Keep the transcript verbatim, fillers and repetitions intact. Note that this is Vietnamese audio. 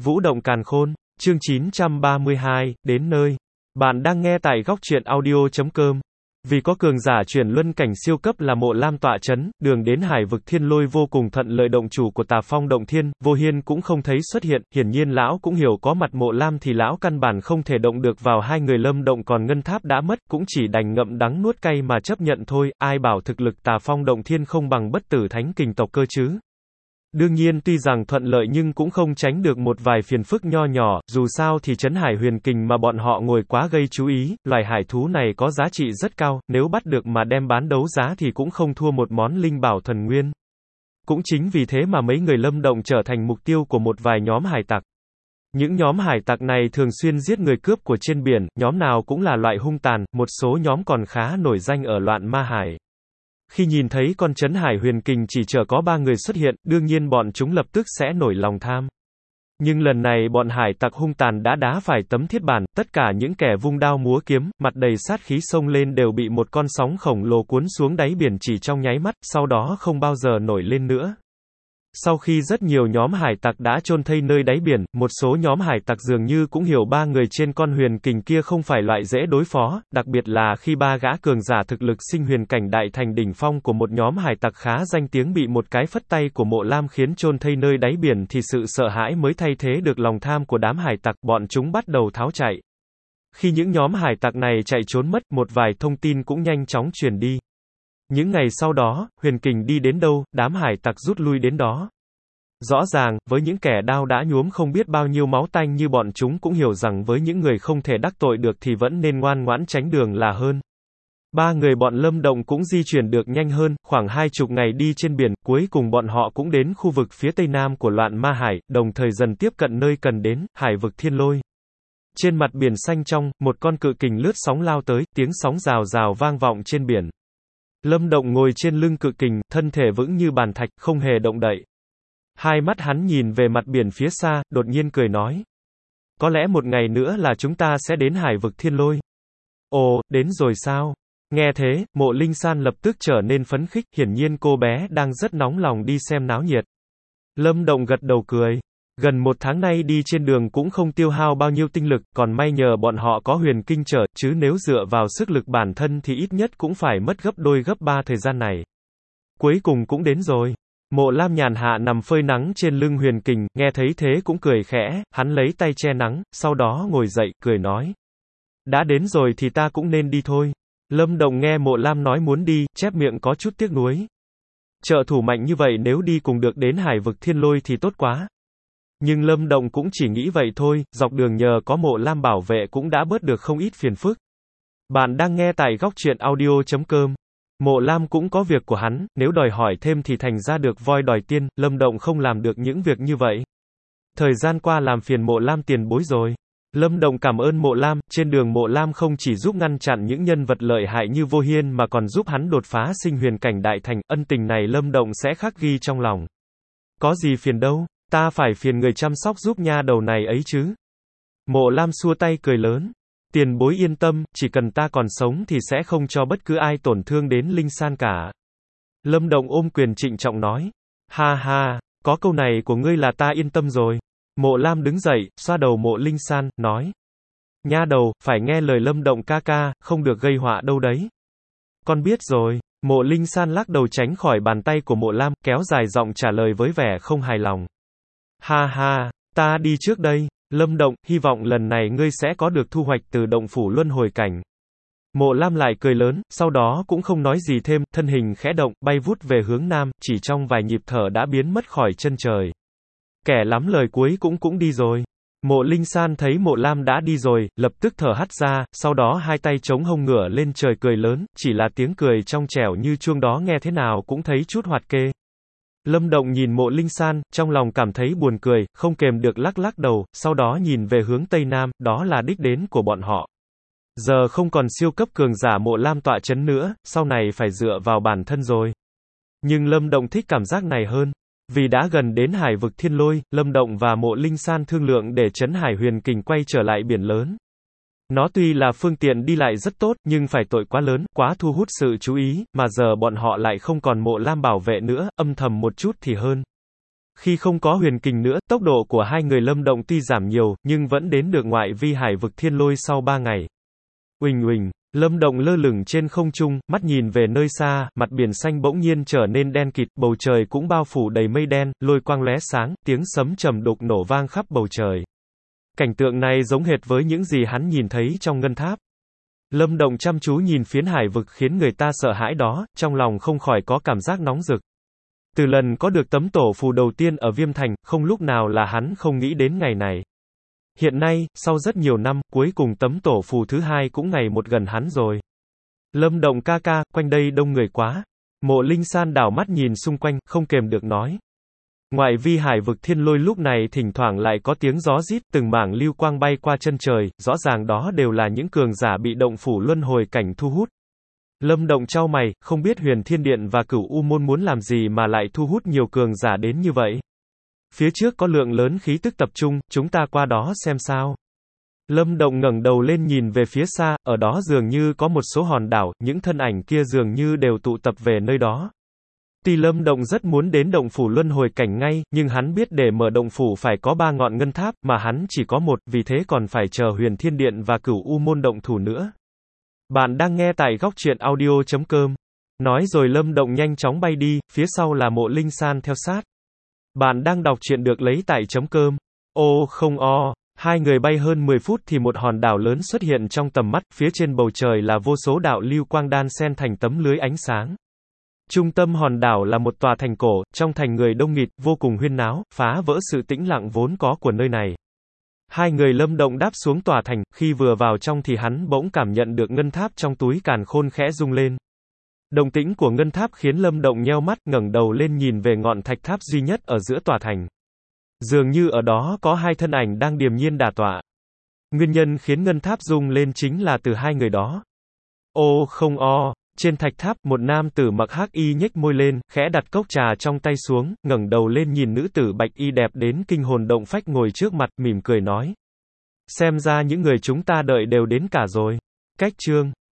Vũ động càn khôn, chương chín trăm ba mươi hai, đến nơi. Bạn đang nghe tại góc truyện audio chấm com. Vì có cường giả chuyển luân cảnh siêu cấp là Mộ Lam tọa chấn, đường đến Hải vực Thiên Lôi vô cùng thuận lợi. Động chủ của Tà Phong Động Thiên, Vô Hiên cũng không thấy xuất hiện, hiển nhiên lão cũng hiểu có mặt Mộ Lam thì lão căn bản không thể động được vào hai người. Lâm Động còn Ngân Tháp đã mất, cũng chỉ đành ngậm đắng nuốt cay mà chấp nhận thôi, ai bảo thực lực Tà Phong Động Thiên không bằng Bất Tử Thánh Kình tộc cơ chứ. Đương nhiên tuy rằng thuận lợi nhưng cũng không tránh được một vài phiền phức nho nhỏ, dù sao thì trấn hải huyền kình mà bọn họ ngồi quá gây chú ý, loài hải thú này có giá trị rất cao, nếu bắt được mà đem bán đấu giá thì cũng không thua một món linh bảo thần nguyên. Cũng chính vì thế mà mấy người Lâm Động trở thành mục tiêu của một vài nhóm hải tặc. Những nhóm hải tặc này thường xuyên giết người cướp của trên biển, nhóm nào cũng là loại hung tàn, một số nhóm còn khá nổi danh ở loạn ma hải. Khi nhìn thấy con trấn hải huyền kình chỉ chờ có ba người xuất hiện, đương nhiên bọn chúng lập tức sẽ nổi lòng tham. Nhưng lần này bọn hải tặc hung tàn đã đá phải tấm thiết bản, tất cả những kẻ vung đao múa kiếm, mặt đầy sát khí xông lên đều bị một con sóng khổng lồ cuốn xuống đáy biển chỉ trong nháy mắt, sau đó không bao giờ nổi lên nữa. Sau khi rất nhiều nhóm hải tặc đã chôn thây nơi đáy biển, một số nhóm hải tặc dường như cũng hiểu ba người trên con huyền kình kia không phải loại dễ đối phó, đặc biệt là khi ba gã cường giả thực lực sinh huyền cảnh đại thành đỉnh phong của một nhóm hải tặc khá danh tiếng bị một cái phất tay của Mộ Lam khiến chôn thây nơi đáy biển thì sự sợ hãi mới thay thế được lòng tham của đám hải tặc, bọn chúng bắt đầu tháo chạy. Khi những nhóm hải tặc này chạy trốn mất, một vài thông tin cũng nhanh chóng truyền đi. Những ngày sau đó, huyền kình đi đến đâu, đám hải tặc rút lui đến đó. Rõ ràng, với những kẻ đao đã nhuốm không biết bao nhiêu máu tanh như bọn chúng cũng hiểu rằng với những người không thể đắc tội được thì vẫn nên ngoan ngoãn tránh đường là hơn. Ba người bọn Lâm Động cũng di chuyển được nhanh hơn, khoảng hai chục ngày đi trên biển, cuối cùng bọn họ cũng đến khu vực phía tây nam của loạn ma hải, đồng thời dần tiếp cận nơi cần đến, hải vực Thiên Lôi. Trên mặt biển xanh trong, một con cự kình lướt sóng lao tới, tiếng sóng rào rào vang vọng trên biển. Lâm Động ngồi trên lưng cự kình, thân thể vững như bàn thạch, không hề động đậy. Hai mắt hắn nhìn về mặt biển phía xa, đột nhiên cười nói. Có lẽ một ngày nữa là chúng ta sẽ đến hải vực Thiên Lôi. Ồ, đến rồi sao? Nghe thế, Mộ Linh San lập tức trở nên phấn khích, hiển nhiên cô bé đang rất nóng lòng đi xem náo nhiệt. Lâm Động gật đầu cười. Gần một tháng nay đi trên đường cũng không tiêu hao bao nhiêu tinh lực, còn may nhờ bọn họ có huyền kinh trở, chứ nếu dựa vào sức lực bản thân thì ít nhất cũng phải mất gấp đôi gấp ba thời gian này. Cuối cùng cũng đến rồi. Mộ Lam nhàn hạ nằm phơi nắng trên lưng huyền kình, nghe thấy thế cũng cười khẽ, hắn lấy tay che nắng, sau đó ngồi dậy, cười nói. Đã đến rồi thì ta cũng nên đi thôi. Lâm Động nghe Mộ Lam nói muốn đi, chép miệng có chút tiếc nuối. Trợ thủ mạnh như vậy nếu đi cùng được đến hải vực Thiên Lôi thì tốt quá. Nhưng Lâm Động cũng chỉ nghĩ vậy thôi, dọc đường nhờ có Mộ Lam bảo vệ cũng đã bớt được không ít phiền phức. Bạn đang nghe tại góc truyện audio chấm com. Mộ Lam cũng có việc của hắn, nếu đòi hỏi thêm thì thành ra được voi đòi tiên, Lâm Động không làm được những việc như vậy. Thời gian qua làm phiền Mộ Lam tiền bối rồi. Lâm Động cảm ơn Mộ Lam, trên đường Mộ Lam không chỉ giúp ngăn chặn những nhân vật lợi hại như Vô Hiên mà còn giúp hắn đột phá sinh huyền cảnh đại thành, ân tình này Lâm Động sẽ khắc ghi trong lòng. Có gì phiền đâu, ta phải phiền người chăm sóc giúp nha đầu này ấy chứ. Mộ Lam xua tay cười lớn. Tiền bối yên tâm, chỉ cần ta còn sống thì sẽ không cho bất cứ ai tổn thương đến Linh San cả. Lâm Động ôm quyền trịnh trọng nói. Ha ha, có câu này của ngươi là ta yên tâm rồi. Mộ Lam đứng dậy, xoa đầu Mộ Linh San, nói. Nha đầu, phải nghe lời Lâm Động ca ca, không được gây họa đâu đấy. Con biết rồi. Mộ Linh San lắc đầu tránh khỏi bàn tay của Mộ Lam, kéo dài giọng trả lời với vẻ không hài lòng. Ha ha, ta đi trước đây. Lâm Động, hy vọng lần này ngươi sẽ có được thu hoạch từ động phủ luân hồi cảnh. Mộ Lam lại cười lớn, sau đó cũng không nói gì thêm, thân hình khẽ động, bay vút về hướng nam, chỉ trong vài nhịp thở đã biến mất khỏi chân trời. Kẻ lắm lời cuối cũng cũng đi rồi. Mộ Linh San thấy Mộ Lam đã đi rồi, lập tức thở hắt ra, sau đó hai tay chống hông ngửa lên trời cười lớn, chỉ là tiếng cười trong trẻo như chuông đó nghe thế nào cũng thấy chút hoạt kê. Lâm Động nhìn Mộ Linh San, trong lòng cảm thấy buồn cười, không kềm được lắc lắc đầu, sau đó nhìn về hướng Tây Nam, đó là đích đến của bọn họ. Giờ không còn siêu cấp cường giả Mộ Lam tọa chấn nữa, sau này phải dựa vào bản thân rồi. Nhưng Lâm Động thích cảm giác này hơn. Vì đã gần đến hải vực Thiên Lôi, Lâm Động và Mộ Linh San thương lượng để trấn hải huyền kình quay trở lại biển lớn. Nó tuy là phương tiện đi lại rất tốt, nhưng phải tội quá lớn, quá thu hút sự chú ý, mà giờ bọn họ lại không còn Mộ Lam bảo vệ nữa, âm thầm một chút thì hơn. Khi không có huyền kình nữa, tốc độ của hai người Lâm Động tuy giảm nhiều, nhưng vẫn đến được ngoại vi hải vực thiên lôi sau ba ngày. Uỳnh uỳnh, Lâm Động lơ lửng trên không trung, mắt nhìn về nơi xa, mặt biển xanh bỗng nhiên trở nên đen kịt, bầu trời cũng bao phủ đầy mây đen, lôi quang lóe sáng, tiếng sấm trầm đục nổ vang khắp bầu trời. Cảnh tượng này giống hệt với những gì hắn nhìn thấy trong ngân tháp. Lâm Động chăm chú nhìn phiến hải vực khiến người ta sợ hãi đó, trong lòng không khỏi có cảm giác nóng rực. Từ lần có được tấm tổ phù đầu tiên ở Viêm Thành, không lúc nào là hắn không nghĩ đến ngày này. Hiện nay, sau rất nhiều năm, cuối cùng tấm tổ phù thứ hai cũng ngày một gần hắn rồi. Lâm Động ca ca, quanh đây đông người quá. Mộ Linh San đảo mắt nhìn xung quanh, không kềm được nói. Ngoại vi hải vực thiên lôi lúc này thỉnh thoảng lại có tiếng gió rít, từng mảng lưu quang bay qua chân trời, rõ ràng đó đều là những cường giả bị động phủ luân hồi cảnh thu hút. Lâm Động chau mày, không biết Huyền Thiên Điện và Cửu U Môn muốn làm gì mà lại thu hút nhiều cường giả đến như vậy. Phía trước có lượng lớn khí tức tập trung, chúng ta qua đó xem sao. Lâm Động ngẩng đầu lên nhìn về phía xa, ở đó dường như có một số hòn đảo, những thân ảnh kia dường như đều tụ tập về nơi đó. Tuy Lâm Động rất muốn đến động phủ luân hồi cảnh ngay, nhưng hắn biết để mở động phủ phải có ba ngọn ngân tháp, mà hắn chỉ có một, vì thế còn phải chờ Huyền Thiên Điện và Cửu U Môn động thủ nữa. Bạn đang nghe tại góc truyện audio chấm com. Nói rồi Lâm Động nhanh chóng bay đi, phía sau là Mộ Linh San theo sát. Bạn đang đọc truyện được lấy tại chấm com. Ô không o, hai người bay hơn mười phút thì một hòn đảo lớn xuất hiện trong tầm mắt, phía trên bầu trời là vô số đạo lưu quang đan xen thành tấm lưới ánh sáng. Trung tâm hòn đảo là một tòa thành cổ, trong thành người đông nghịt, vô cùng huyên náo, phá vỡ sự tĩnh lặng vốn có của nơi này. Hai người Lâm Động đáp xuống tòa thành, khi vừa vào trong thì hắn bỗng cảm nhận được ngân tháp trong túi càn khôn khẽ rung lên. Động tĩnh của ngân tháp khiến Lâm Động nheo mắt, ngẩng đầu lên nhìn về ngọn thạch tháp duy nhất ở giữa tòa thành. Dường như ở đó có hai thân ảnh đang điềm nhiên đả tọa. Nguyên nhân khiến ngân tháp rung lên chính là từ hai người đó. Ô không o, trên thạch tháp, một nam tử mặc hắc y nhếch môi lên, khẽ đặt cốc trà trong tay xuống, ngẩng đầu lên nhìn nữ tử bạch y đẹp đến kinh hồn động phách ngồi trước mặt, mỉm cười nói. Xem ra những người chúng ta đợi đều đến cả rồi. Cách chương